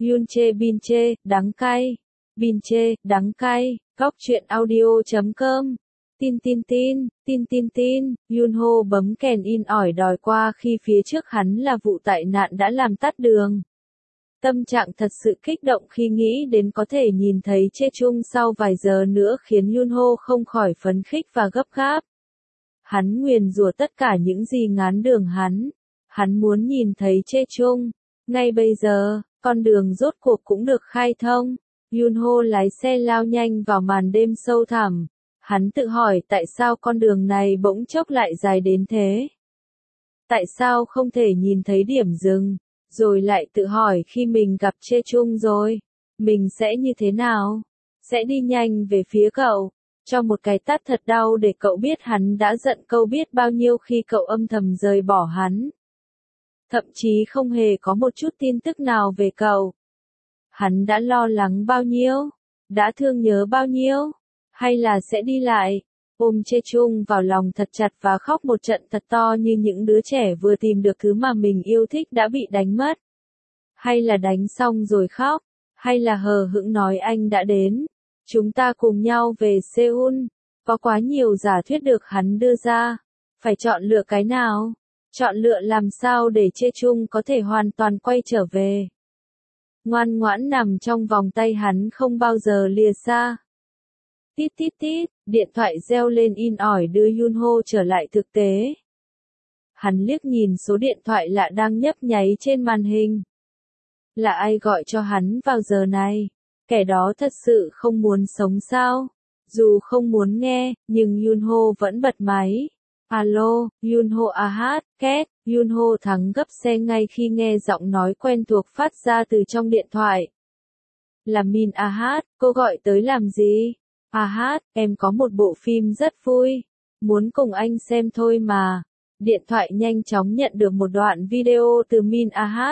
Yunche Binche, đắng cay. Binche, đắng cay. Góc truyện audio.com. Tin. Yunho bấm kèn in ỏi đòi qua khi phía trước hắn là vụ tai nạn đã làm tắt đường. Tâm trạng thật sự kích động khi nghĩ đến có thể nhìn thấy Chae Chung sau vài giờ nữa khiến Yunho không khỏi phấn khích và gấp gáp. Hắn nguyền rủa tất cả những gì ngán đường hắn. Hắn muốn nhìn thấy Chae Chung. Ngay bây giờ, con đường rốt cuộc cũng được khai thông. Yunho lái xe lao nhanh vào màn đêm sâu thẳm. Hắn tự hỏi tại sao con đường này bỗng chốc lại dài đến thế. Tại sao không thể nhìn thấy điểm dừng, rồi lại tự hỏi khi mình gặp Chae Chung rồi, mình sẽ như thế nào? Sẽ đi nhanh về phía cậu, cho một cái tát thật đau để cậu biết hắn đã giận cậu biết bao nhiêu khi cậu âm thầm rời bỏ hắn. Thậm chí không hề có một chút tin tức nào về cậu. Hắn đã lo lắng bao nhiêu, đã thương nhớ bao nhiêu, hay là sẽ đi lại, ôm Chae Chung vào lòng thật chặt và khóc một trận thật to như những đứa trẻ vừa tìm được thứ mà mình yêu thích đã bị đánh mất. Hay là đánh xong rồi khóc, hay là hờ hững nói anh đã đến, chúng ta cùng nhau về Seoul. Có quá nhiều giả thuyết được hắn đưa ra, phải chọn lựa cái nào, chọn lựa làm sao để Chae Chung có thể hoàn toàn quay trở về. Ngoan ngoãn nằm trong vòng tay hắn không bao giờ lìa xa. Tít, điện thoại reo lên in ỏi đưa Yunho trở lại thực tế. Hắn liếc nhìn số điện thoại lạ đang nhấp nháy trên màn hình. Là ai gọi cho hắn vào giờ này? Kẻ đó thật sự không muốn sống sao? Dù không muốn nghe, nhưng Yunho vẫn bật máy. Alo, Yunho két, Yunho thắng gấp xe ngay khi nghe giọng nói quen thuộc phát ra từ trong điện thoại. Là Min cô gọi tới làm gì? Em có một bộ phim rất vui, muốn cùng anh xem thôi mà. Điện thoại nhanh chóng nhận được một đoạn video từ Min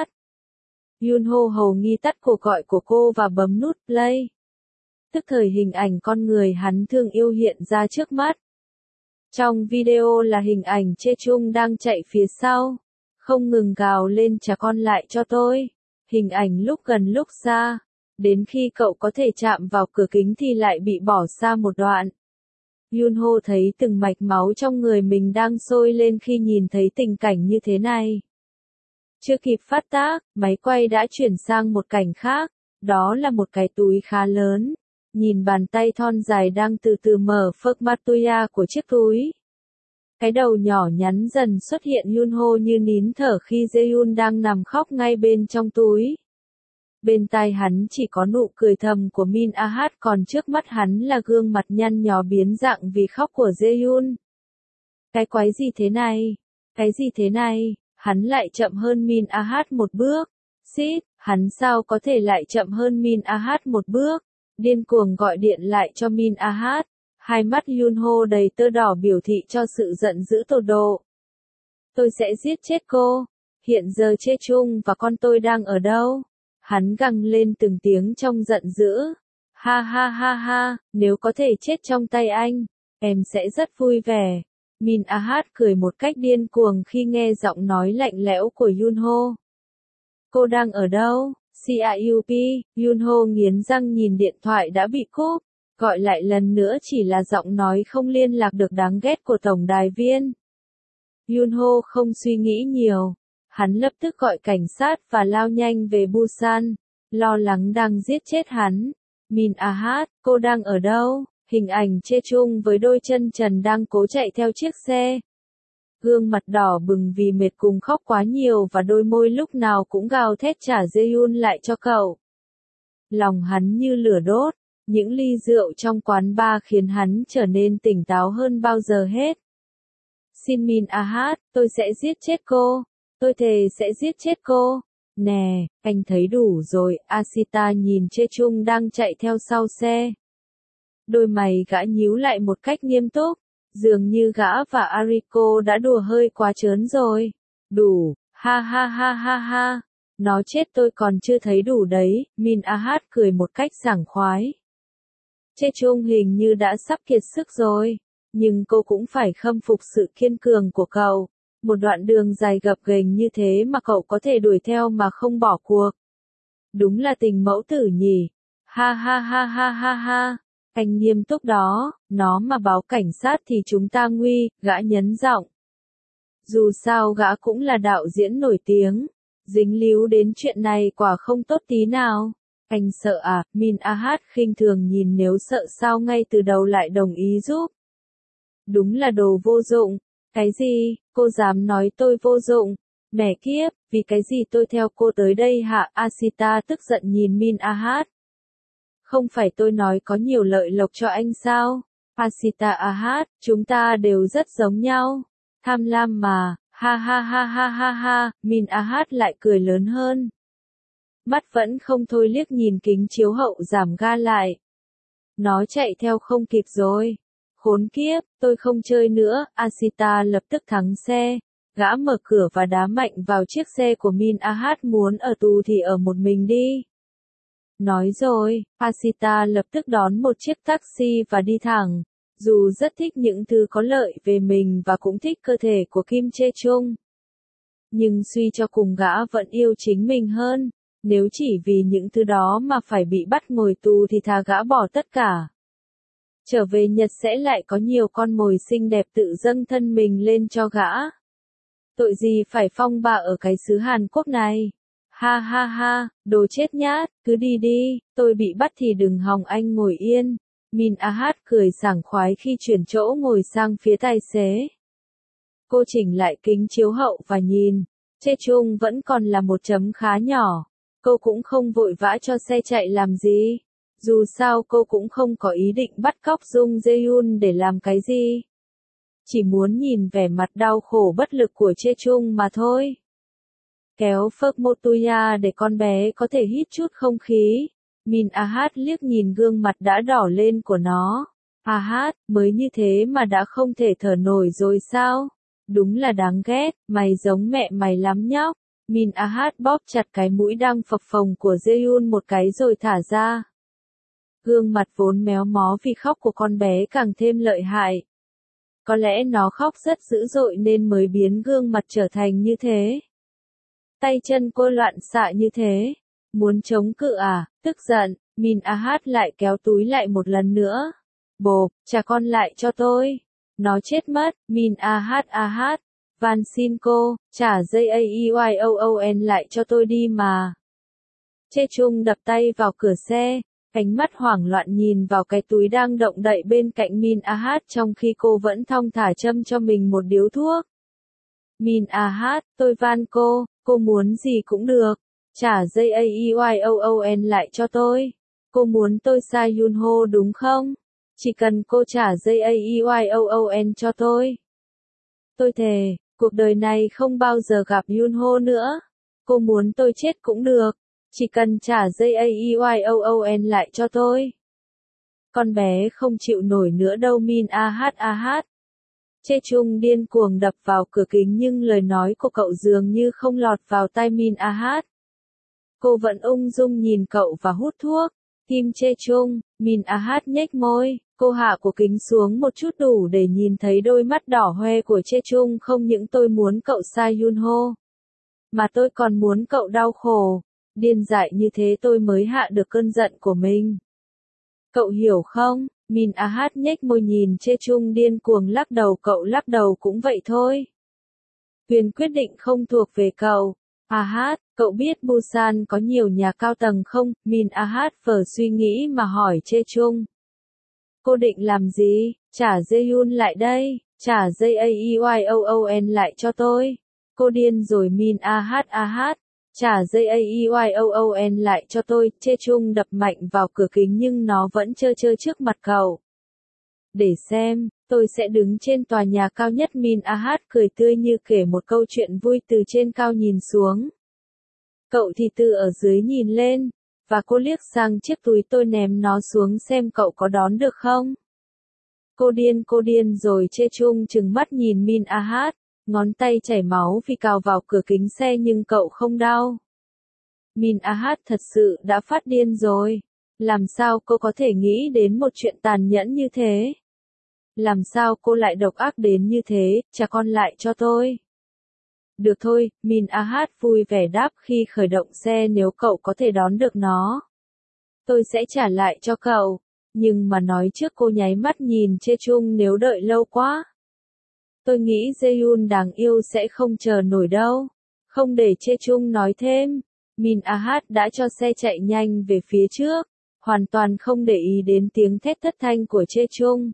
Yunho hầu nghi tắt cuộc gọi của cô và bấm nút play. Tức thời hình ảnh con người hắn thương yêu hiện ra trước mắt. Trong video là hình ảnh Chae Chung đang chạy phía sau, không ngừng gào lên trả con lại cho tôi. Hình ảnh lúc gần lúc xa. Đến khi cậu có thể chạm vào cửa kính thì lại bị bỏ xa một đoạn. Yunho thấy từng mạch máu trong người mình đang sôi lên khi nhìn thấy tình cảnh như thế này. Chưa kịp phát tác, máy quay đã chuyển sang một cảnh khác, đó là một cái túi khá lớn. Nhìn bàn tay thon dài đang từ từ mở phớc matuya của chiếc túi. Cái đầu nhỏ nhắn dần xuất hiện Yunho như nín thở khi Jaehyun đang nằm khóc ngay bên trong túi. Bên tai hắn chỉ có nụ cười thầm của Min còn trước mắt hắn là gương mặt nhăn nhó biến dạng vì khóc của Jaehyun. Cái quái gì thế này? Cái gì thế này? Hắn lại chậm hơn Min một bước. Hắn sao có thể lại chậm hơn Min một bước? Điên cuồng gọi điện lại cho Min Hai mắt Yunho đầy tơ đỏ biểu thị cho sự giận dữ tột độ. Tôi sẽ giết chết cô. Hiện giờ Chae Chung và con tôi đang ở đâu? Hắn gằn lên từng tiếng trong giận dữ. Ha, nếu có thể chết trong tay anh, em sẽ rất vui vẻ. Min cười một cách điên cuồng khi nghe giọng nói lạnh lẽo của Yunho. Cô đang ở đâu? Ciup, Yunho nghiến răng nhìn điện thoại đã bị cúp, gọi lại lần nữa chỉ là giọng nói không liên lạc được đáng ghét của tổng đài viên. Yunho không suy nghĩ nhiều. Hắn lập tức gọi cảnh sát và lao nhanh về Busan, lo lắng đang giết chết hắn. Min cô đang ở đâu? Hình ảnh Chae Chung với đôi chân trần đang cố chạy theo chiếc xe. Gương mặt đỏ bừng vì mệt cùng khóc quá nhiều và đôi môi lúc nào cũng gào thét trả Jaehyun lại cho cậu. Lòng hắn như lửa đốt, những ly rượu trong quán bar khiến hắn trở nên tỉnh táo hơn bao giờ hết. Xin Min tôi sẽ giết chết cô. Tôi thề sẽ giết chết cô. Nè, anh thấy đủ rồi. Ashita nhìn Chae Chung đang chạy theo sau xe. Đôi mày gã nhíu lại một cách nghiêm túc. Dường như gã và Ariko đã đùa hơi quá trớn rồi. Đủ, ha. Nó chết tôi còn chưa thấy đủ đấy. Min cười một cách sảng khoái. Chae Chung hình như đã sắp kiệt sức rồi. Nhưng cô cũng phải khâm phục sự kiên cường của cậu. Một đoạn đường dài gập ghềnh như thế mà cậu có thể đuổi theo mà không bỏ cuộc. Đúng là tình mẫu tử nhỉ. Ha ha ha ha ha ha. Anh nghiêm túc đó, nó mà báo cảnh sát thì chúng ta nguy, gã nhấn giọng. Dù sao gã cũng là đạo diễn nổi tiếng, dính líu đến chuyện này quả không tốt tí nào. Anh sợ à, Min Ahat khinh thường nhìn, nếu sợ sao ngay từ đầu lại đồng ý giúp. Đúng là đồ vô dụng. Cái gì, cô dám nói tôi vô dụng? Mẹ kiếp, vì cái gì tôi theo cô tới đây hả? Asita tức giận nhìn Min Ahat. Không phải tôi nói có nhiều lợi lộc cho anh sao? Asita Ahat, chúng ta đều rất giống nhau. Tham lam mà, ha ha ha ha ha ha, Min Ahat lại cười lớn hơn. Mắt vẫn không thôi liếc nhìn kính chiếu hậu giảm ga lại. Nó chạy theo không kịp rồi. Khốn kiếp, tôi không chơi nữa, Asita lập tức thắng xe. Gã mở cửa và đá mạnh vào chiếc xe của Min Ahat, muốn ở tù thì ở một mình đi. Nói rồi, Asita lập tức đón một chiếc taxi và đi thẳng. Dù rất thích những thứ có lợi về mình và cũng thích cơ thể của Kim Chae Chung, nhưng suy cho cùng gã vẫn yêu chính mình hơn. Nếu chỉ vì những thứ đó mà phải bị bắt ngồi tù thì thà gã bỏ tất cả. Trở về Nhật sẽ lại có nhiều con mồi xinh đẹp tự dâng thân mình lên cho gã. Tội gì phải phong ba ở cái xứ Hàn Quốc này. Ha ha ha, đồ chết nhát, cứ đi đi, tôi bị bắt thì đừng hòng anh ngồi yên. Min Ahat cười sảng khoái khi chuyển chỗ ngồi sang phía tài xế. Cô chỉnh lại kính chiếu hậu và nhìn, Chae Chung vẫn còn là một chấm khá nhỏ. Cô cũng không vội vã cho xe chạy làm gì. Dù sao cô cũng không có ý định bắt cóc Jung Jae-hyun để làm cái gì. Chỉ muốn nhìn vẻ mặt đau khổ bất lực của Chae Chung mà thôi. Kéo Phớc Motuya để con bé có thể hít chút không khí. Min Ahat liếc nhìn gương mặt đã đỏ lên của nó. Ahat, mới như thế mà đã không thể thở nổi rồi sao? Đúng là đáng ghét, mày giống mẹ mày lắm nhóc. Min Ahat bóp chặt cái mũi đang phập phồng của Jaehyun một cái rồi thả ra. Gương mặt vốn méo mó vì khóc của con bé càng thêm lợi hại. Có lẽ nó khóc rất dữ dội nên mới biến gương mặt trở thành như thế. Tay chân cô loạn xạ như thế. Muốn chống cự à? Tức giận, Min Ahat lại kéo túi lại một lần nữa. Bộp, trả con lại cho tôi. Nó chết mất, Min Ahat Ahat. Van xin cô, trả JAEYOON lại cho tôi đi mà. Chae Chung đập tay vào cửa xe, ánh mắt hoảng loạn nhìn vào cái túi đang động đậy bên cạnh Min Ahat trong khi cô vẫn thong thả châm cho mình một điếu thuốc. Min Ahat, tôi van cô muốn gì cũng được. Trả JAEYOON lại cho tôi. Cô muốn tôi xa Yunho đúng không? Chỉ cần cô trả JAEYOON cho tôi. Tôi thề, cuộc đời này không bao giờ gặp Yunho nữa. Cô muốn tôi chết cũng được. Chỉ cần trả JAEYOON lại cho tôi. Con bé không chịu nổi nữa đâu Min Ahat Ahat. Chae Chung điên cuồng đập vào cửa kính nhưng lời nói của cậu dường như không lọt vào tai Min Ahat. Cô vẫn ung dung nhìn cậu và hút thuốc. Kim Chae Chung, Min Ahat nhếch môi, cô hạ cổ kính xuống một chút đủ để nhìn thấy đôi mắt đỏ hoe của Chae Chung. Không những tôi muốn cậu xa Yunho, mà tôi còn muốn cậu đau khổ. Điên dại như thế tôi mới hạ được cơn giận của mình. Cậu hiểu không? Min Ahat nhếch môi nhìn Chae Chung điên cuồng lắc đầu, cậu lắc đầu cũng vậy thôi. Quyền quyết định không thuộc về cậu. Ahat, cậu biết Busan có nhiều nhà cao tầng không? Min Ahat vờ suy nghĩ mà hỏi Chae Chung. Cô định làm gì? Trả Jaehyun lại đây, trả JAEYOON lại cho tôi. Cô điên rồi Min Ahat Ahat. Trả JAEYOON lại cho tôi. Chae Chung đập mạnh vào cửa kính nhưng nó vẫn trơ trơ trước mặt cậu. Để xem, tôi sẽ đứng trên tòa nhà cao nhất. Min Ahat cười tươi như kể một câu chuyện vui từ trên cao nhìn xuống. Cậu thì từ ở dưới nhìn lên, và cô liếc sang chiếc túi tôi ném nó xuống xem cậu có đón được không. Cô điên rồi. Chae Chung trừng mắt nhìn Min Ahat, ngón tay chảy máu vì cào vào cửa kính xe nhưng cậu không đau. Min Ahat thật sự đã phát điên rồi. Làm sao cô có thể nghĩ đến một chuyện tàn nhẫn như thế? Làm sao cô lại độc ác đến như thế? Trả con lại cho tôi. Được thôi, Min Ahat vui vẻ đáp khi khởi động xe nếu cậu có thể đón được nó. Tôi sẽ trả lại cho cậu. Nhưng mà nói trước cô nháy mắt nhìn Chê Chung nếu đợi lâu quá. Tôi nghĩ Jaehyun đáng yêu sẽ không chờ nổi đâu. Không để Chê Chung nói thêm. Min Ahat đã cho xe chạy nhanh về phía trước. Hoàn toàn không để ý đến tiếng thét thất thanh của Chê Chung.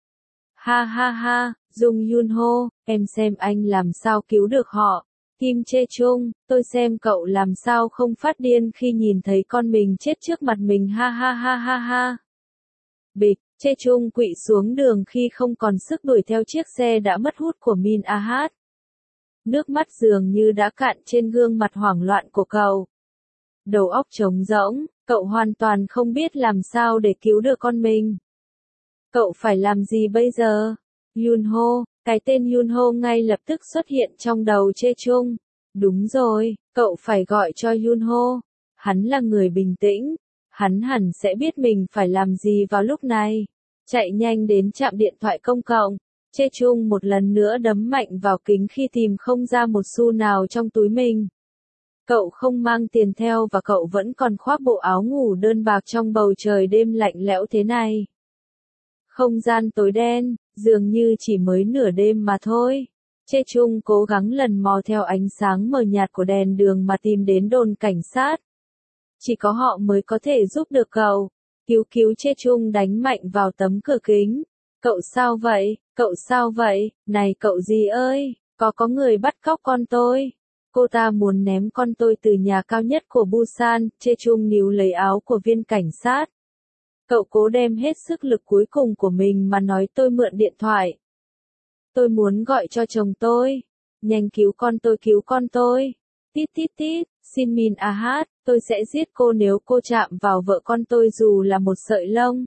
Ha ha ha, Jung Yunho, em xem anh làm sao cứu được họ. Kim Chê Chung, tôi xem cậu làm sao không phát điên khi nhìn thấy con mình chết trước mặt mình ha ha ha ha ha. Bịch, Chê Chung quỵ xuống đường khi không còn sức đuổi theo chiếc xe đã mất hút của Min Ahat. Nước mắt dường như đã cạn trên gương mặt hoảng loạn của cậu. Đầu óc trống rỗng, cậu hoàn toàn không biết làm sao để cứu được con mình. Cậu phải làm gì bây giờ? Yunho, cái tên Yunho ngay lập tức xuất hiện trong đầu Chê Chung. Đúng rồi, cậu phải gọi cho Yunho. Hắn là người bình tĩnh. Hắn hẳn sẽ biết mình phải làm gì vào lúc này. Chạy nhanh đến trạm điện thoại công cộng. Chê Chung một lần nữa đấm mạnh vào kính khi tìm không ra một xu nào trong túi mình. Cậu không mang tiền theo và cậu vẫn còn khoác bộ áo ngủ đơn bạc trong bầu trời đêm lạnh lẽo thế này. Không gian tối đen, dường như chỉ mới nửa đêm mà thôi. Chê Chung cố gắng lần mò theo ánh sáng mờ nhạt của đèn đường mà tìm đến đồn cảnh sát. Chỉ có họ mới có thể giúp được cậu. Cứu Chê Chung đánh mạnh vào tấm cửa kính. Cậu sao vậy? Cậu sao vậy? Này cậu gì ơi? Có người bắt cóc con tôi. Cô ta muốn ném con tôi từ nhà cao nhất của Busan. Chê Chung níu lấy áo của viên cảnh sát. Cậu cố đem hết sức lực cuối cùng của mình mà nói tôi mượn điện thoại. Tôi muốn gọi cho chồng tôi. Nhanh cứu con tôi. Tít tít tít, xin Min Ahat, tôi sẽ giết cô nếu cô chạm vào vợ con tôi dù là một sợi lông.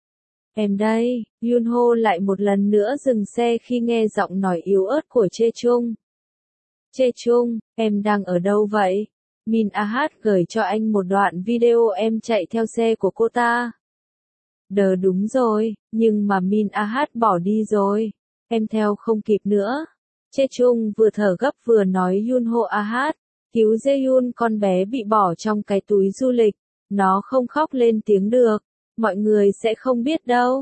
Em đây, Yunho lại một lần nữa dừng xe khi nghe giọng nói yếu ớt của Chê Chung. Chê Chung, em đang ở đâu vậy? Min Ahat gửi cho anh một đoạn video em chạy theo xe của cô ta. Đúng rồi, nhưng mà Min Ahat bỏ đi rồi. Em theo không kịp nữa. Chê Chung vừa thở gấp vừa nói Yunho Ahat, cứu Jaehyun con bé bị bỏ trong cái túi du lịch. Nó không khóc lên tiếng được. Mọi người sẽ không biết đâu.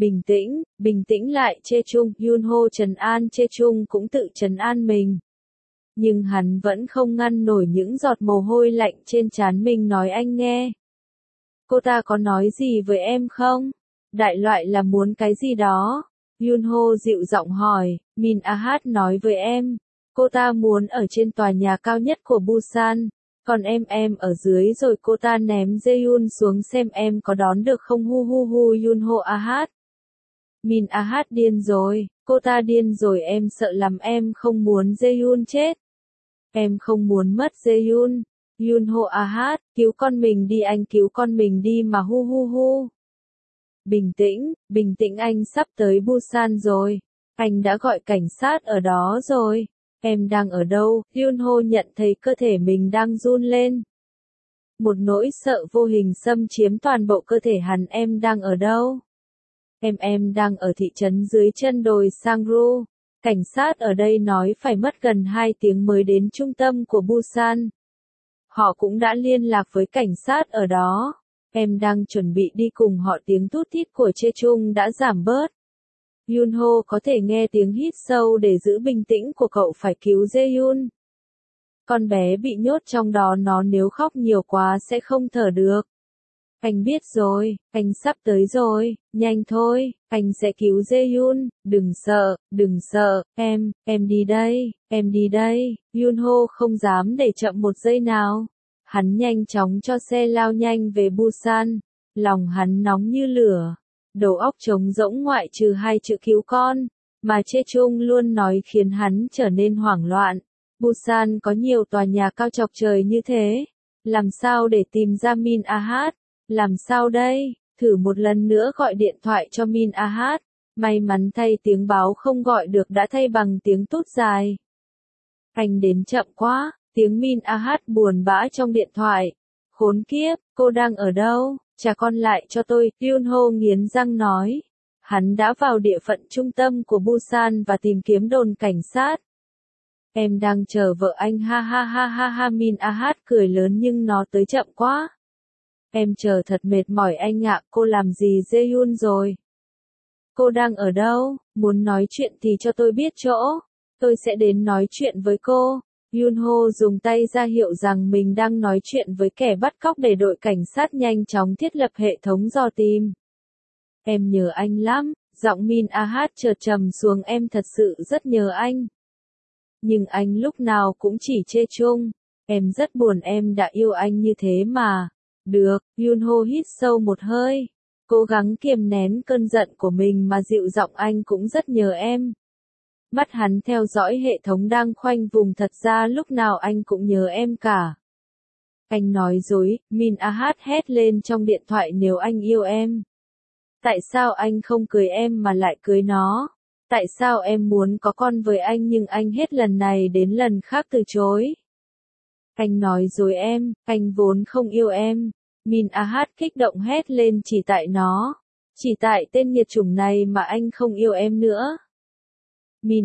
Bình tĩnh lại Chê Chung. Yunho trấn an Chê Chung cũng tự trấn an mình. Nhưng hắn vẫn không ngăn nổi những giọt mồ hôi lạnh trên trán mình nói anh nghe. Cô ta có nói gì với em không? Đại loại là muốn cái gì đó. Yunho dịu giọng hỏi, Min Ahat nói với em. Cô ta muốn ở trên tòa nhà cao nhất của Busan. Còn em ở dưới rồi cô ta ném Jaehyun xuống xem em có đón được không hu hu hu Yunho Ahat. Min Ahat điên rồi, cô ta điên rồi em sợ lắm em không muốn Jaehyun chết. Em không muốn mất Jaehyun. Yunho Ahat, cứu con mình đi anh cứu con mình đi mà hu hu hu. Bình tĩnh anh sắp tới Busan rồi. Anh đã gọi cảnh sát ở đó rồi. Em đang ở đâu? Yunho nhận thấy cơ thể mình đang run lên. Một nỗi sợ vô hình xâm chiếm toàn bộ cơ thể hắn em đang ở đâu? Em đang ở thị trấn dưới chân đồi Sangru. Cảnh sát ở đây nói phải mất gần 2 tiếng mới đến trung tâm của Busan. Họ cũng đã liên lạc với cảnh sát ở đó. Em đang chuẩn bị đi cùng họ tiếng thút thít của Chê Chung đã giảm bớt. Yunho có thể nghe tiếng hít sâu để giữ bình tĩnh của cậu phải cứu Jaehyun. Con bé bị nhốt trong đó nó nếu khóc nhiều quá sẽ không thở được. Anh biết rồi, anh sắp tới rồi, nhanh thôi, anh sẽ cứu Jaehyun, đừng sợ, em đi đây, Yunho không dám để chậm một giây nào. Hắn nhanh chóng cho xe lao nhanh về Busan, lòng hắn nóng như lửa, đầu óc trống rỗng ngoại trừ 2 chữ cứu con, mà Chê Chung luôn nói khiến hắn trở nên hoảng loạn. Busan có nhiều tòa nhà cao chọc trời như thế, làm sao để tìm ra Min Ahat? Làm sao đây? Thử một lần nữa gọi điện thoại cho Min Ahat. May mắn thay tiếng báo không gọi được đã thay bằng tiếng tút dài. Anh đến chậm quá, tiếng Min Ahat buồn bã trong điện thoại. Khốn kiếp, cô đang ở đâu? Trả con lại cho tôi, Yunho nghiến răng nói. Hắn đã vào địa phận trung tâm của Busan và tìm kiếm đồn cảnh sát. Em đang chờ vợ anh ha ha ha ha ha. Min Ah cười lớn nhưng nó tới chậm quá. Em chờ thật mệt mỏi anh ạ. Cô làm gì Jaehyun rồi? Cô đang ở đâu? Muốn nói chuyện thì cho tôi biết chỗ. Tôi sẽ đến nói chuyện với cô. Yunho dùng tay ra hiệu rằng mình đang nói chuyện với kẻ bắt cóc để đội cảnh sát nhanh chóng thiết lập hệ thống dò tìm. Em nhớ anh lắm. Giọng Min Ah chợt trầm xuống. Em thật sự rất nhớ anh. Nhưng anh lúc nào cũng chỉ chê chung. Em rất buồn em đã yêu anh như thế mà. Được, Yunho hít sâu một hơi. Cố gắng kiềm nén cơn giận của mình mà dịu giọng anh cũng rất nhớ em. Mắt hắn theo dõi hệ thống đang khoanh vùng thật ra lúc nào anh cũng nhớ em cả. Anh nói dối, Min Ah hét lên trong điện thoại nếu anh yêu em. Tại sao anh không cưới em mà lại cưới nó? Tại sao em muốn có con với anh nhưng anh hết lần này đến lần khác từ chối? Anh nói dối em, anh vốn không yêu em. Min Ah kích động hét lên chỉ tại nó. Chỉ tại tên nghiệt chủng này mà anh không yêu em nữa. Min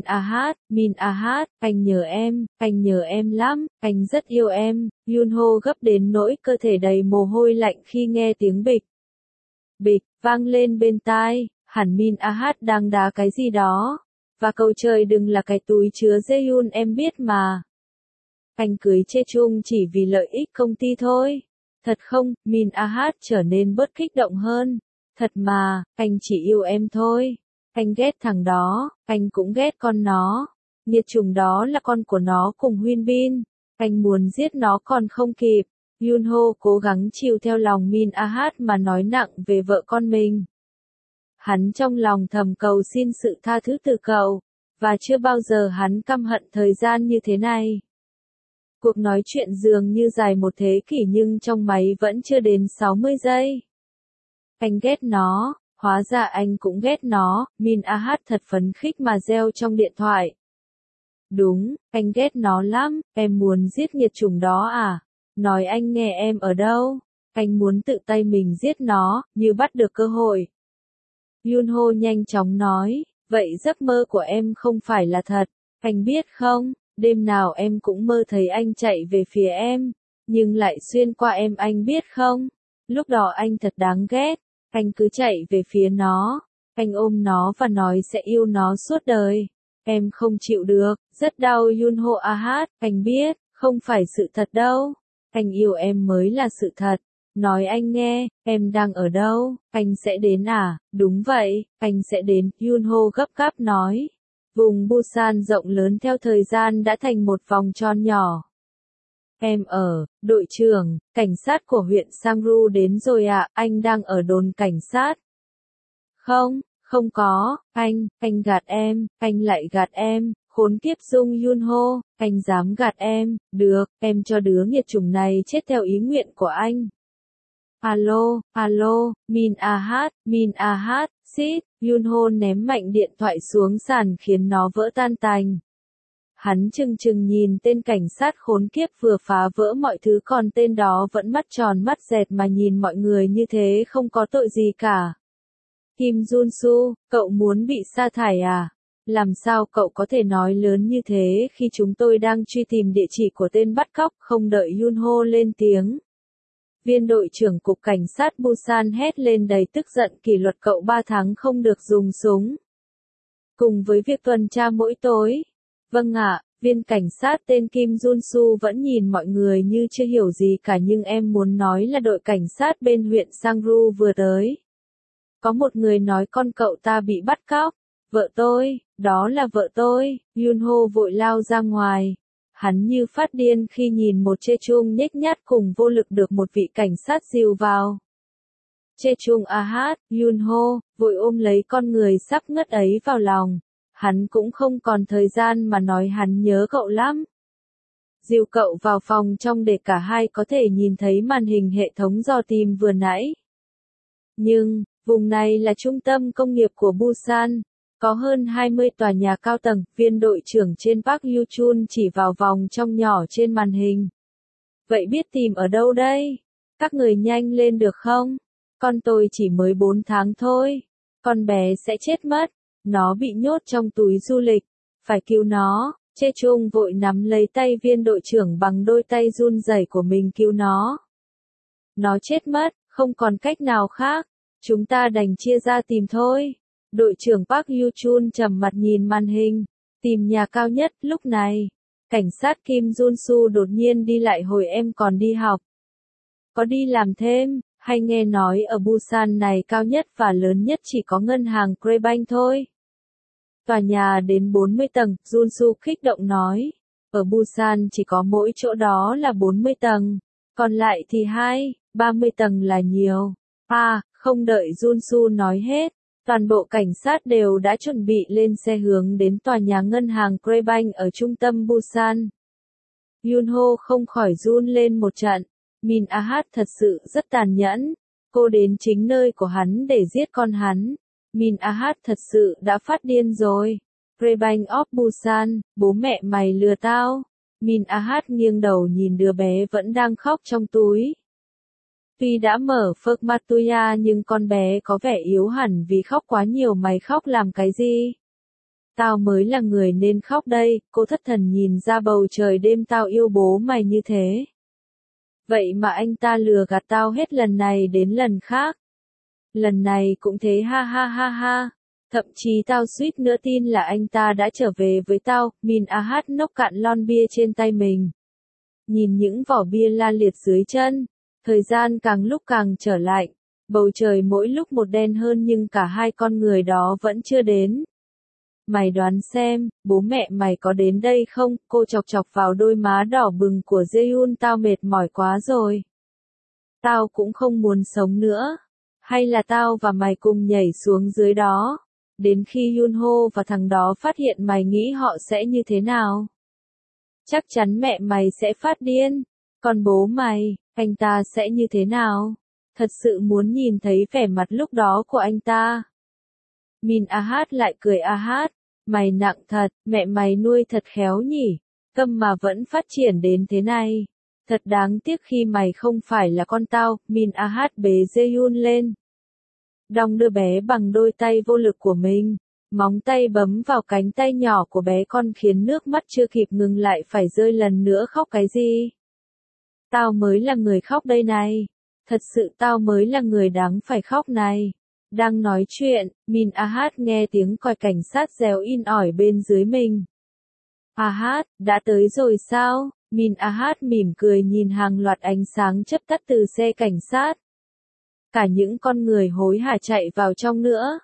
Ah, anh nhớ em lắm, anh rất yêu em. Yunho gấp đến nỗi cơ thể đầy mồ hôi lạnh khi nghe tiếng bịch. Bịch, vang lên bên tai, hẳn Min Ah đang đá cái gì đó. Và cầu trời đừng là cái túi chứa Jaehyun em biết mà. Anh cưới Chê Chung chỉ vì lợi ích công ty thôi. Thật không? Min Ah trở nên bớt kích động hơn. Thật mà, anh chỉ yêu em thôi. Anh ghét thằng đó, anh cũng ghét con nó. Nghiệt chủng đó là con của nó cùng Huyên Bin. Anh muốn giết nó còn không kịp. Yunho cố gắng chiều theo lòng Min Ah mà nói nặng về vợ con mình. Hắn trong lòng thầm cầu xin sự tha thứ từ cậu. Và chưa bao giờ hắn căm hận thời gian như thế này. Cuộc nói chuyện dường như dài một thế kỷ nhưng trong máy vẫn chưa đến 60 giây. Anh ghét nó, hóa ra anh cũng ghét nó. Min Ah thật phấn khích mà reo trong điện thoại. Đúng, anh ghét nó lắm, em muốn giết nghiệt chủng đó à? Nói anh nghe em ở đâu? Anh muốn tự tay mình giết nó, như bắt được cơ hội. Yunho nhanh chóng nói, vậy giấc mơ của em không phải là thật, anh biết không? Đêm nào em cũng mơ thấy anh chạy về phía em, nhưng lại xuyên qua em anh biết không? Lúc đó anh thật đáng ghét, anh cứ chạy về phía nó, anh ôm nó và nói sẽ yêu nó suốt đời. Em không chịu được, rất đau Yunho Ah, anh biết, không phải sự thật đâu. Anh yêu em mới là sự thật. Nói anh nghe, em đang ở đâu, anh sẽ đến à? Đúng vậy, anh sẽ đến, Yunho gấp gáp nói. Vùng Busan rộng lớn theo thời gian đã thành một vòng tròn nhỏ. Em ở, đội trưởng, cảnh sát của huyện Sangru đến rồi ạ, anh đang ở đồn cảnh sát. Không, không có, anh gạt em, anh lại gạt em, khốn kiếp Dung Yunho, anh dám gạt em, được, em cho đứa nghiệt chủng này chết theo ý nguyện của anh. Alo, Min Ah, xít, Yunho ném mạnh điện thoại xuống sàn khiến nó vỡ tan tành. Hắn chừng chừng nhìn tên cảnh sát khốn kiếp vừa phá vỡ mọi thứ còn tên đó vẫn mắt tròn mắt dẹt mà nhìn mọi người như thế không có tội gì cả. Kim Jun-soo, cậu muốn bị sa thải à? Làm sao cậu có thể nói lớn như thế khi chúng tôi đang truy tìm địa chỉ của tên bắt cóc? Không đợi Yunho lên tiếng. Viên đội trưởng cục cảnh sát Busan hét lên đầy tức giận kỷ luật cậu 3 tháng không được dùng súng. Cùng với việc tuần tra mỗi tối. Vâng ạ, viên cảnh sát tên Kim Jun-soo vẫn nhìn mọi người như chưa hiểu gì cả nhưng em muốn nói là đội cảnh sát bên huyện Sangru vừa tới. Có một người nói con cậu ta bị bắt cóc. Vợ tôi, đó là vợ tôi. Yunho vội lao ra ngoài. Hắn như phát điên khi nhìn một Chê Chung nhếch nhác cùng vô lực được một vị cảnh sát dìu vào. Chê Chung Ah, Yunho, vội ôm lấy con người sắp ngất ấy vào lòng. Hắn cũng không còn thời gian mà nói hắn nhớ cậu lắm. Dìu cậu vào phòng trong để cả hai có thể nhìn thấy màn hình hệ thống dò tìm vừa nãy. Nhưng, vùng này là trung tâm công nghiệp của Busan. Có hơn 20 tòa nhà cao tầng, viên đội trưởng trên Park Yu-chun chỉ vào vòng trong nhỏ trên màn hình. Vậy biết tìm ở đâu đây? Các người nhanh lên được không? Con tôi chỉ mới 4 tháng thôi. Con bé sẽ chết mất. Nó bị nhốt trong túi du lịch. Phải cứu nó. Chê Chung vội nắm lấy tay viên đội trưởng bằng đôi tay run rẩy của mình cứu nó. Nó chết mất, không còn cách nào khác. Chúng ta đành chia ra tìm thôi. Đội trưởng Park Yu-chun trầm mặt nhìn màn hình. Tìm nhà cao nhất. Lúc này, cảnh sát Kim Jun-su đột nhiên đi lại. Hồi em còn đi học, có đi làm thêm, hay nghe nói ở Busan này cao nhất và lớn nhất chỉ có ngân hàng Krebank thôi. Tòa nhà đến 40 tầng, Jun-su kích động nói. Ở Busan chỉ có mỗi chỗ đó là 40 tầng, còn lại thì 30 tầng là nhiều. Không đợi Jun-su nói hết, toàn bộ cảnh sát đều đã chuẩn bị lên xe hướng đến tòa nhà ngân hàng Krebank ở trung tâm Busan. Yunho không khỏi run lên một trận. Min Ah thật sự rất tàn nhẫn. Cô đến chính nơi của hắn để giết con hắn. Min Ah thật sự đã phát điên rồi. Krebank of Busan, bố mẹ mày lừa tao. Min Ah nghiêng đầu nhìn đứa bé vẫn đang khóc trong túi. Tuy đã mở phước Matuya nhưng con bé có vẻ yếu hẳn vì khóc quá nhiều. Mày khóc làm cái gì? Tao mới là người nên khóc đây. Cô thất thần nhìn ra bầu trời đêm. Tao yêu bố mày như thế. Vậy mà anh ta lừa gạt tao hết lần này đến lần khác. Lần này cũng thế, ha ha ha ha. Thậm chí tao suýt nữa tin là anh ta đã trở về với tao. Min Ah nốc cạn lon bia trên tay mình. Nhìn những vỏ bia la liệt dưới chân. Thời gian càng lúc càng trở lạnh. Bầu trời mỗi lúc một đen hơn nhưng cả hai con người đó vẫn chưa đến. Mày đoán xem, bố mẹ mày có đến đây không? Cô chọc chọc vào đôi má đỏ bừng của Jaehyun. Tao mệt mỏi quá rồi. Tao cũng không muốn sống nữa. Hay là tao và mày cùng nhảy xuống dưới đó. Đến khi Yunho và thằng đó phát hiện mày nghĩ họ sẽ như thế nào? Chắc chắn mẹ mày sẽ phát điên. Còn bố mày, anh ta sẽ như thế nào? Thật sự muốn nhìn thấy vẻ mặt lúc đó của anh ta. Min Ah lại cười. Mày nặng thật, mẹ mày nuôi thật khéo nhỉ, câm mà vẫn phát triển đến thế này. Thật đáng tiếc khi mày không phải là con tao. Min Ah bế Jaehyun lên. Đong đưa bé bằng đôi tay vô lực của mình. Móng tay bấm vào cánh tay nhỏ của bé con khiến nước mắt chưa kịp ngừng lại phải rơi lần nữa. Khóc cái gì? Tao mới là người khóc đây này. Thật sự tao mới là người đáng phải khóc này. Đang nói chuyện, Min Ah nghe tiếng còi cảnh sát réo in ỏi bên dưới mình. Đã tới rồi sao? Min Ah mỉm cười nhìn hàng loạt ánh sáng chớp tắt từ xe cảnh sát. Cả những con người hối hả chạy vào trong nữa.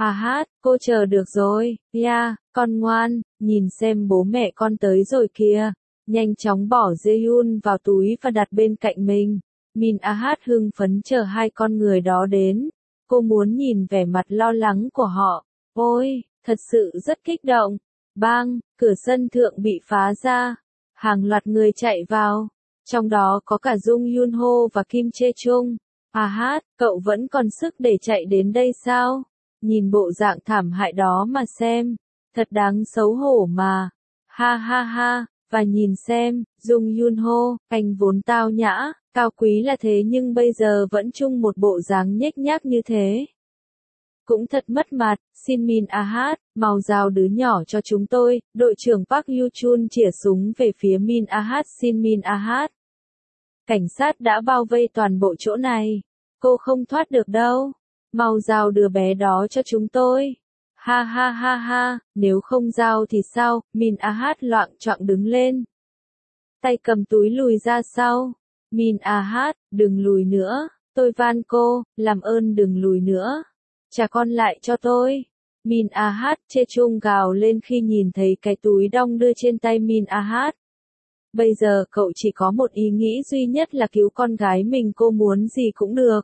Cô chờ được rồi, con ngoan, nhìn xem bố mẹ con tới rồi kìa. Nhanh chóng bỏ Jaehyun vào túi và đặt bên cạnh mình. Min Ah hưng phấn chờ hai con người đó đến. Cô muốn nhìn vẻ mặt lo lắng của họ. Ôi, thật sự rất kích động. Bang, cửa sân thượng bị phá ra. Hàng loạt người chạy vào. Trong đó có cả Jung Yunho và Kim Chae Chung. Cậu vẫn còn sức để chạy đến đây sao? Nhìn bộ dạng thảm hại đó mà xem. Thật đáng xấu hổ mà. Ha ha ha. Và nhìn xem, Jung Yunho, anh vốn tao nhã, cao quý là thế nhưng bây giờ vẫn chung một bộ dáng nhếch nhác như thế. Cũng thật mất mặt. Xin Min Ah, mau giao đứa nhỏ cho chúng tôi. Đội trưởng Park Yu-chun chĩa súng về phía Min Ah. Xin Min Ah. Cảnh sát đã bao vây toàn bộ chỗ này. Cô không thoát được đâu. Mau giao đứa bé đó cho chúng tôi. Ha ha ha ha, nếu không giao thì sao? Min Ah loạng choạng đứng lên. Tay cầm túi lùi ra sau. Min Ah, đừng lùi nữa. Tôi van cô, làm ơn đừng lùi nữa. Trả con lại cho tôi. Min Ah, Chê Chung gào lên khi nhìn thấy cái túi đong đưa trên tay Min Ah. Bây giờ cậu chỉ có một ý nghĩ duy nhất là cứu con gái mình. Cô muốn gì cũng được.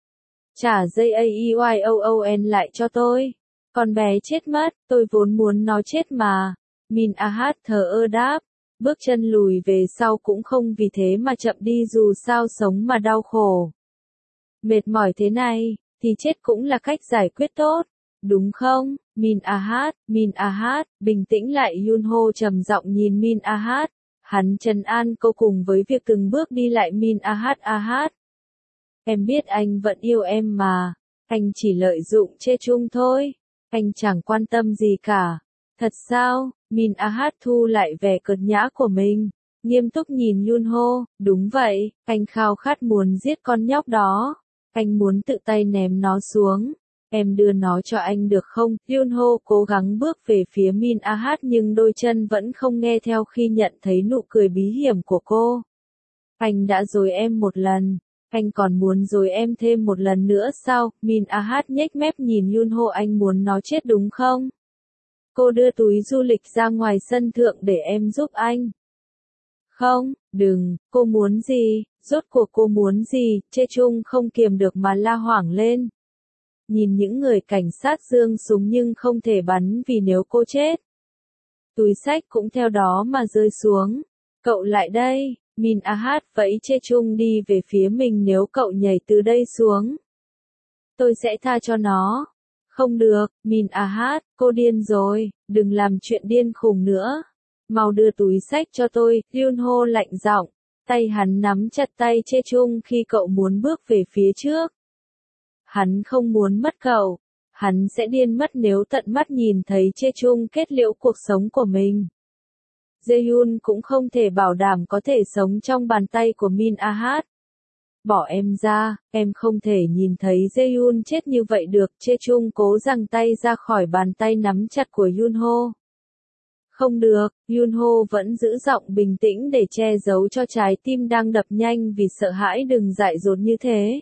Trả Jaeyoon lại cho tôi. Con bé chết mất, tôi vốn muốn nó chết mà. Min Ah thờ ơ đáp. Bước chân lùi về sau cũng không vì thế mà chậm đi, dù sao sống mà đau khổ. Mệt mỏi thế này, thì chết cũng là cách giải quyết tốt. Đúng không, Min Ah, bình tĩnh lại. Yunho trầm giọng nhìn Min Ah. Hắn trấn an cô cùng với việc từng bước đi lại. Min Ah. Em biết anh vẫn yêu em mà. Anh chỉ lợi dụng Chê Chung thôi. Anh chẳng quan tâm gì cả. Thật sao? Min Ahat thu lại vẻ cợt nhã của mình, nghiêm túc nhìn Yunho, đúng vậy, anh khao khát muốn giết con nhóc đó, anh muốn tự tay ném nó xuống. Em đưa nó cho anh được không? Yunho cố gắng bước về phía Min Ahat nhưng đôi chân vẫn không nghe theo khi nhận thấy nụ cười bí hiểm của cô. Anh đã dối em một lần, anh còn muốn dối em thêm một lần nữa sao? Min Ahat nhếch mép nhìn Yunho, anh muốn nó chết đúng không? Cô đưa túi du lịch ra ngoài sân thượng để em giúp anh. Không, đừng, cô muốn gì? Rốt cuộc cô muốn gì? Chê Chung không kiềm được mà la hoảng lên. Nhìn những người cảnh sát giương súng nhưng không thể bắn vì nếu cô chết, túi xách cũng theo đó mà rơi xuống. Cậu lại đây, Min Ahat vẫy Chê Chung đi về phía mình, nếu cậu nhảy từ đây xuống, tôi sẽ tha cho nó. Không được, Min Ahat, cô điên rồi, đừng làm chuyện điên khùng nữa. Mau đưa túi xách cho tôi, Yunho lạnh giọng. Tay hắn nắm chặt tay Chê Chung khi cậu muốn bước về phía trước. Hắn không muốn mất cậu. Hắn sẽ điên mất nếu tận mắt nhìn thấy Chê Chung kết liễu cuộc sống của mình. Jaehyun cũng không thể bảo đảm có thể sống trong bàn tay của Min Ahat. Bỏ em ra, em không thể nhìn thấy Jaehyun chết như vậy được. Chê Chung cố giằng tay ra khỏi bàn tay nắm chặt của Yunho. Không được, Yunho vẫn giữ giọng bình tĩnh để che giấu cho trái tim đang đập nhanh vì sợ hãi đừng dại dột như thế.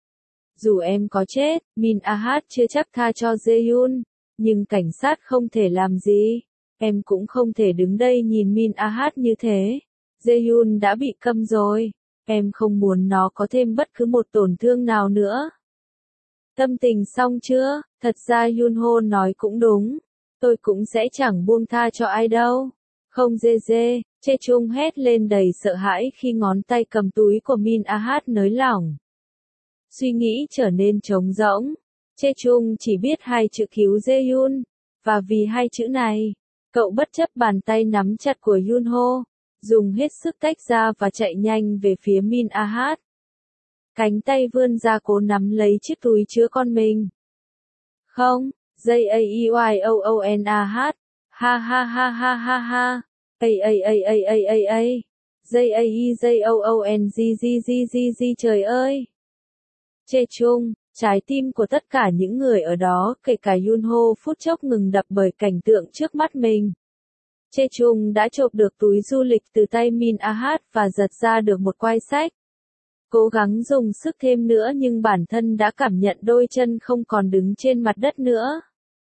Dù em có chết, Min Ahat chưa chắc tha cho Jaehyun, nhưng cảnh sát không thể làm gì. Em cũng không thể đứng đây nhìn Min Ahat như thế. Jaehyun đã bị câm rồi. Em không muốn nó có thêm bất cứ một tổn thương nào nữa. Tâm tình xong chưa? Thật ra Yunho nói cũng đúng. Tôi cũng sẽ chẳng buông tha cho ai đâu. Không dê dê, Chê Chung hét lên đầy sợ hãi khi ngón tay cầm túi của Min Ahat nới lỏng. Suy nghĩ trở nên trống rỗng. Chê Chung chỉ biết hai chữ cứu Jaehyun. Và vì hai chữ này, cậu bất chấp bàn tay nắm chặt của Yunho, dùng hết sức tách ra và chạy nhanh về phía Min Ahat. Cánh tay vươn ra cố nắm lấy chiếc túi chứa con mình. Không, Jaeyoon, ha ha ha ha ha ha, Jaeyoon, trời ơi. Chê Chung, trái tim của tất cả những người ở đó, kể cả Yunho, phút chốc ngừng đập bởi cảnh tượng trước mắt mình. Chê Chung đã chộp được túi du lịch từ tay Min Ahat và giật ra được một quai sách. Cố gắng dùng sức thêm nữa nhưng bản thân đã cảm nhận đôi chân không còn đứng trên mặt đất nữa.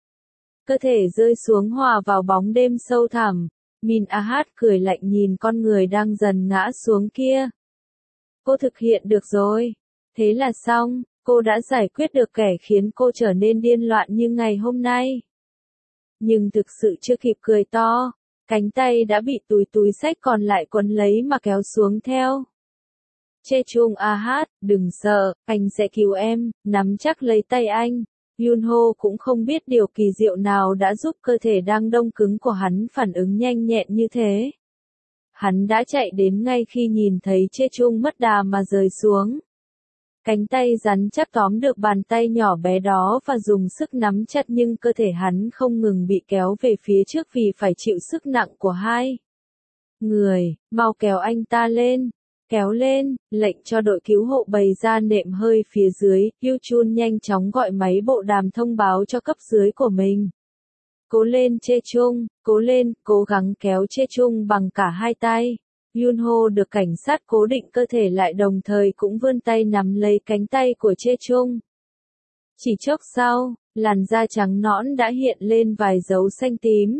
Cơ thể rơi xuống hòa vào bóng đêm sâu thẳm. Min Ahat cười lạnh nhìn con người đang dần ngã xuống kia. Cô thực hiện được rồi. Thế là xong, cô đã giải quyết được kẻ khiến cô trở nên điên loạn như ngày hôm nay. Nhưng thực sự chưa kịp cười to, cánh tay đã bị túi xách còn lại quấn lấy mà kéo xuống theo. Chê Chung Ahat, đừng sợ, anh sẽ cứu em, nắm chắc lấy tay anh. Yunho cũng không biết điều kỳ diệu nào đã giúp cơ thể đang đông cứng của hắn phản ứng nhanh nhẹn như thế. Hắn đã chạy đến ngay khi nhìn thấy Chê Chung mất đà mà rơi xuống. Cánh tay rắn chắc tóm được bàn tay nhỏ bé đó và dùng sức nắm chặt nhưng cơ thể hắn không ngừng bị kéo về phía trước vì phải chịu sức nặng của hai người. Mau kéo anh ta lên. Kéo lên, lệnh cho đội cứu hộ bày ra nệm hơi phía dưới. Yuchun nhanh chóng gọi máy bộ đàm thông báo cho cấp dưới của mình. Cố lên Chê Chung, cố lên, cố gắng kéo Chê Chung bằng cả hai tay. Yunho được cảnh sát cố định cơ thể lại đồng thời cũng vươn tay nắm lấy cánh tay của Chê Chung. Chỉ chốc sau, làn da trắng nõn đã hiện lên vài dấu xanh tím.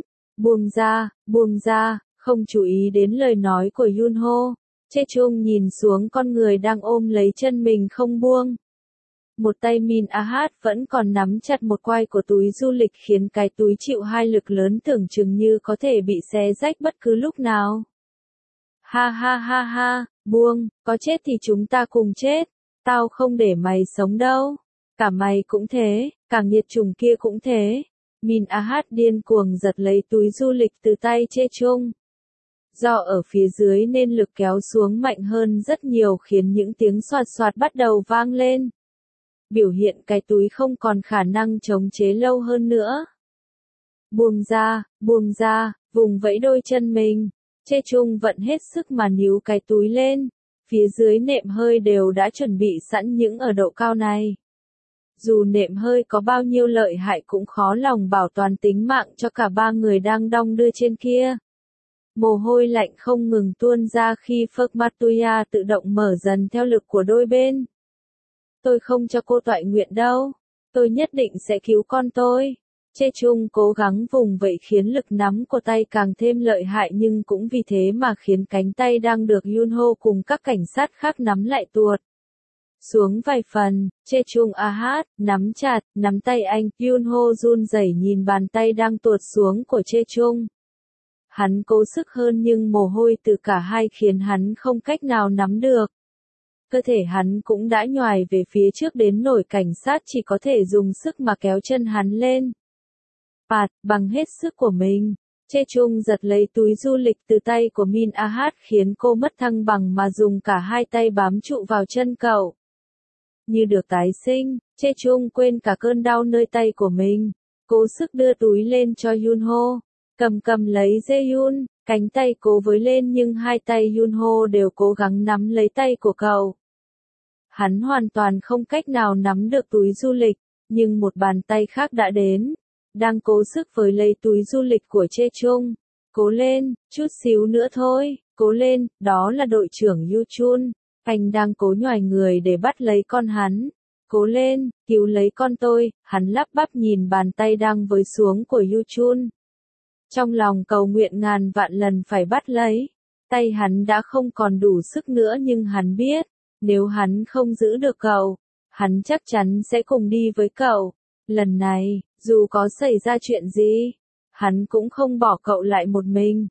Buông ra, không chú ý đến lời nói của Yunho. Chê Chung nhìn xuống con người đang ôm lấy chân mình không buông. Một tay Min Ahat vẫn còn nắm chặt một quai của túi du lịch khiến cái túi chịu hai lực lớn tưởng chừng như có thể bị xé rách bất cứ lúc nào. Ha ha ha ha, buông, có chết thì chúng ta cùng chết. Tao không để mày sống đâu. Cả mày cũng thế, cả nghiệt chủng kia cũng thế. Min Ahat điên cuồng giật lấy túi du lịch từ tay Chê Chung. Do ở phía dưới nên lực kéo xuống mạnh hơn rất nhiều khiến những tiếng xoạt xoạt bắt đầu vang lên. Biểu hiện cái túi không còn khả năng chống chế lâu hơn nữa. Buông ra, vùng vẫy đôi chân mình. Chê Chung vận hết sức mà níu cái túi lên. Phía dưới nệm hơi đều đã chuẩn bị sẵn những ở độ cao này. Dù nệm hơi có bao nhiêu lợi hại cũng khó lòng bảo toàn tính mạng cho cả ba người đang đong đưa trên kia. Mồ hôi lạnh không ngừng tuôn ra khi Phật Matuya tự động mở dần theo lực của đôi bên. Tôi không cho cô toại nguyện đâu. Tôi nhất định sẽ cứu con tôi. Chê Chung cố gắng vùng vẫy khiến lực nắm của tay càng thêm lợi hại nhưng cũng vì thế mà khiến cánh tay đang được Yunho cùng các cảnh sát khác nắm lại tuột xuống vài phần. Chê Chung nắm chặt, nắm tay anh. Yunho run rẩy nhìn bàn tay đang tuột xuống của Chê Chung. Hắn cố sức hơn nhưng mồ hôi từ cả hai khiến hắn không cách nào nắm được. Cơ thể hắn cũng đã nhoài về phía trước đến nỗi cảnh sát chỉ có thể dùng sức mà kéo chân hắn lên. Bằng hết sức của mình, Chê Chung giật lấy túi du lịch từ tay của Min Ahat khiến cô mất thăng bằng mà dùng cả hai tay bám trụ vào chân cậu. Như được tái sinh, Chê Chung quên cả cơn đau nơi tay của mình. Cố sức đưa túi lên cho Yunho. Cầm lấy Jaehyun, cánh tay cố với lên nhưng hai tay Yunho đều cố gắng nắm lấy tay của cậu. Hắn hoàn toàn không cách nào nắm được túi du lịch, nhưng một bàn tay khác đã đến. Đang cố sức với lấy túi du lịch của Chê Chung. Cố lên, chút xíu nữa thôi, cố lên, đó là đội trưởng Yu Chun. Anh đang cố nhoài người để bắt lấy con hắn. Cố lên, cứu lấy con tôi, hắn lắp bắp nhìn bàn tay đang với xuống của Yu Chun. Trong lòng cầu nguyện ngàn vạn lần phải bắt lấy. Tay hắn đã không còn đủ sức nữa nhưng hắn biết, nếu hắn không giữ được cậu, hắn chắc chắn sẽ cùng đi với cậu. Lần này, dù có xảy ra chuyện gì, hắn cũng không bỏ cậu lại một mình.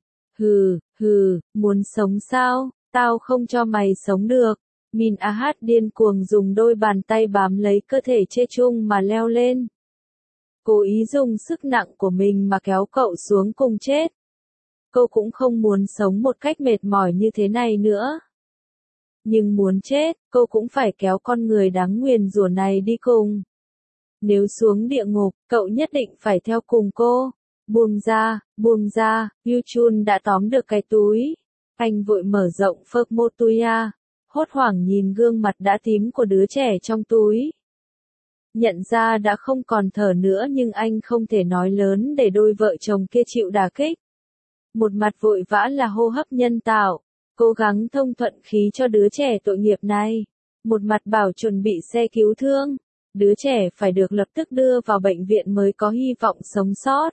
Muốn sống sao, tao không cho mày sống được. Min Ahat điên cuồng dùng đôi bàn tay bám lấy cơ thể Chê Chung mà leo lên. Cố ý dùng sức nặng của mình mà kéo cậu xuống cùng chết. Cô cũng không muốn sống một cách mệt mỏi như thế này nữa. Nhưng muốn chết, cô cũng phải kéo con người đáng nguyền rủa này đi cùng. Nếu xuống địa ngục, cậu nhất định phải theo cùng cô. Buông ra, Yu Chun đã tóm được cái túi. Anh vội mở rộng Phật Motuya, hốt hoảng nhìn gương mặt đã tím của đứa trẻ trong túi. Nhận ra đã không còn thở nữa nhưng anh không thể nói lớn để đôi vợ chồng kia chịu đả kích. Một mặt vội vã là hô hấp nhân tạo, cố gắng thông thuận khí cho đứa trẻ tội nghiệp này. Một mặt bảo chuẩn bị xe cứu thương. Đứa trẻ phải được lập tức đưa vào bệnh viện mới có hy vọng sống sót.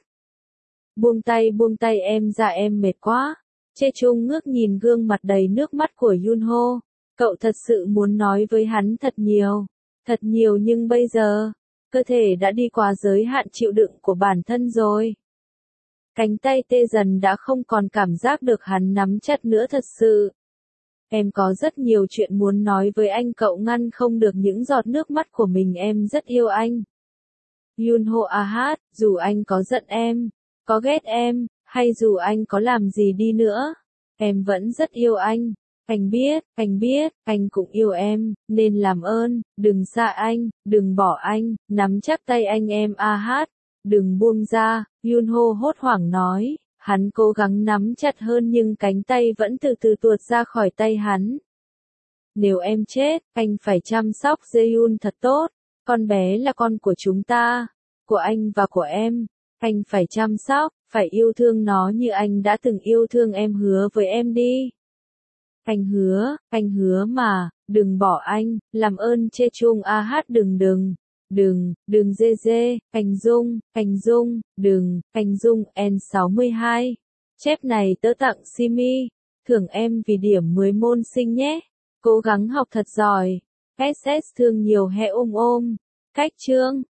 Buông tay em ra, em mệt quá. Chê Chung ngước nhìn gương mặt đầy nước mắt của Yunho. Cậu thật sự muốn nói với hắn thật nhiều nhưng bây giờ, cơ thể đã đi quá giới hạn chịu đựng của bản thân rồi. Cánh tay tê dần đã không còn cảm giác được hắn nắm chặt nữa thật sự. Em có rất nhiều chuyện muốn nói với anh, cậu ngăn không được những giọt nước mắt của mình, em rất yêu anh. Yunho dù anh có giận em, có ghét em, hay dù anh có làm gì đi nữa, em vẫn rất yêu anh. Anh biết, anh cũng yêu em, nên làm ơn, đừng xa anh, đừng bỏ anh, nắm chắc tay anh em đừng buông ra, Yunho hốt hoảng nói. Hắn cố gắng nắm chặt hơn nhưng cánh tay vẫn từ từ tuột ra khỏi tay hắn. Nếu em chết, anh phải chăm sóc Jaehyun thật tốt. Con bé là con của chúng ta, của anh và của em. Anh phải chăm sóc, phải yêu thương nó như anh đã từng yêu thương em, hứa với em đi. Anh hứa mà, đừng bỏ anh, làm ơn Chê Chung đừng dê, anh Dung, đừng, anh Dung, N62. Chép này tớ tặng Simi, thưởng em vì điểm 10 môn sinh nhé. Cố gắng học thật giỏi. SS thương nhiều he ôm. Cách chương.